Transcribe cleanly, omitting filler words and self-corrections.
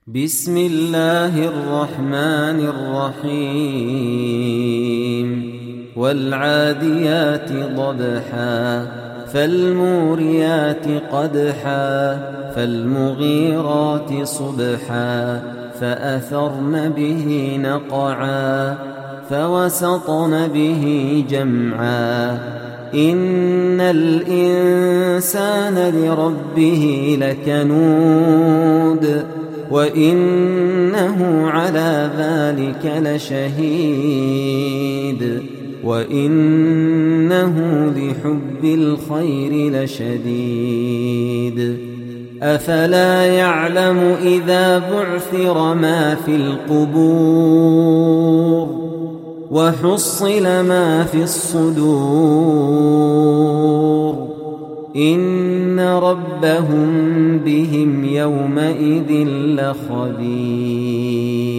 بسم الله الرحمن الرحيم والعاديات ضبحا فالموريات قدحا فالمغيرات صبحا فأثرن به نقعا فوسطن به جمعا إن الإنسان لربه لكنود وإنه على ذلك لشهيد وإنه لحب الخير لشديد أفلا يعلم إذا بعثر ما في القبور وحصل ما في الصدور إن ربهم بهم يومئذ لخبير.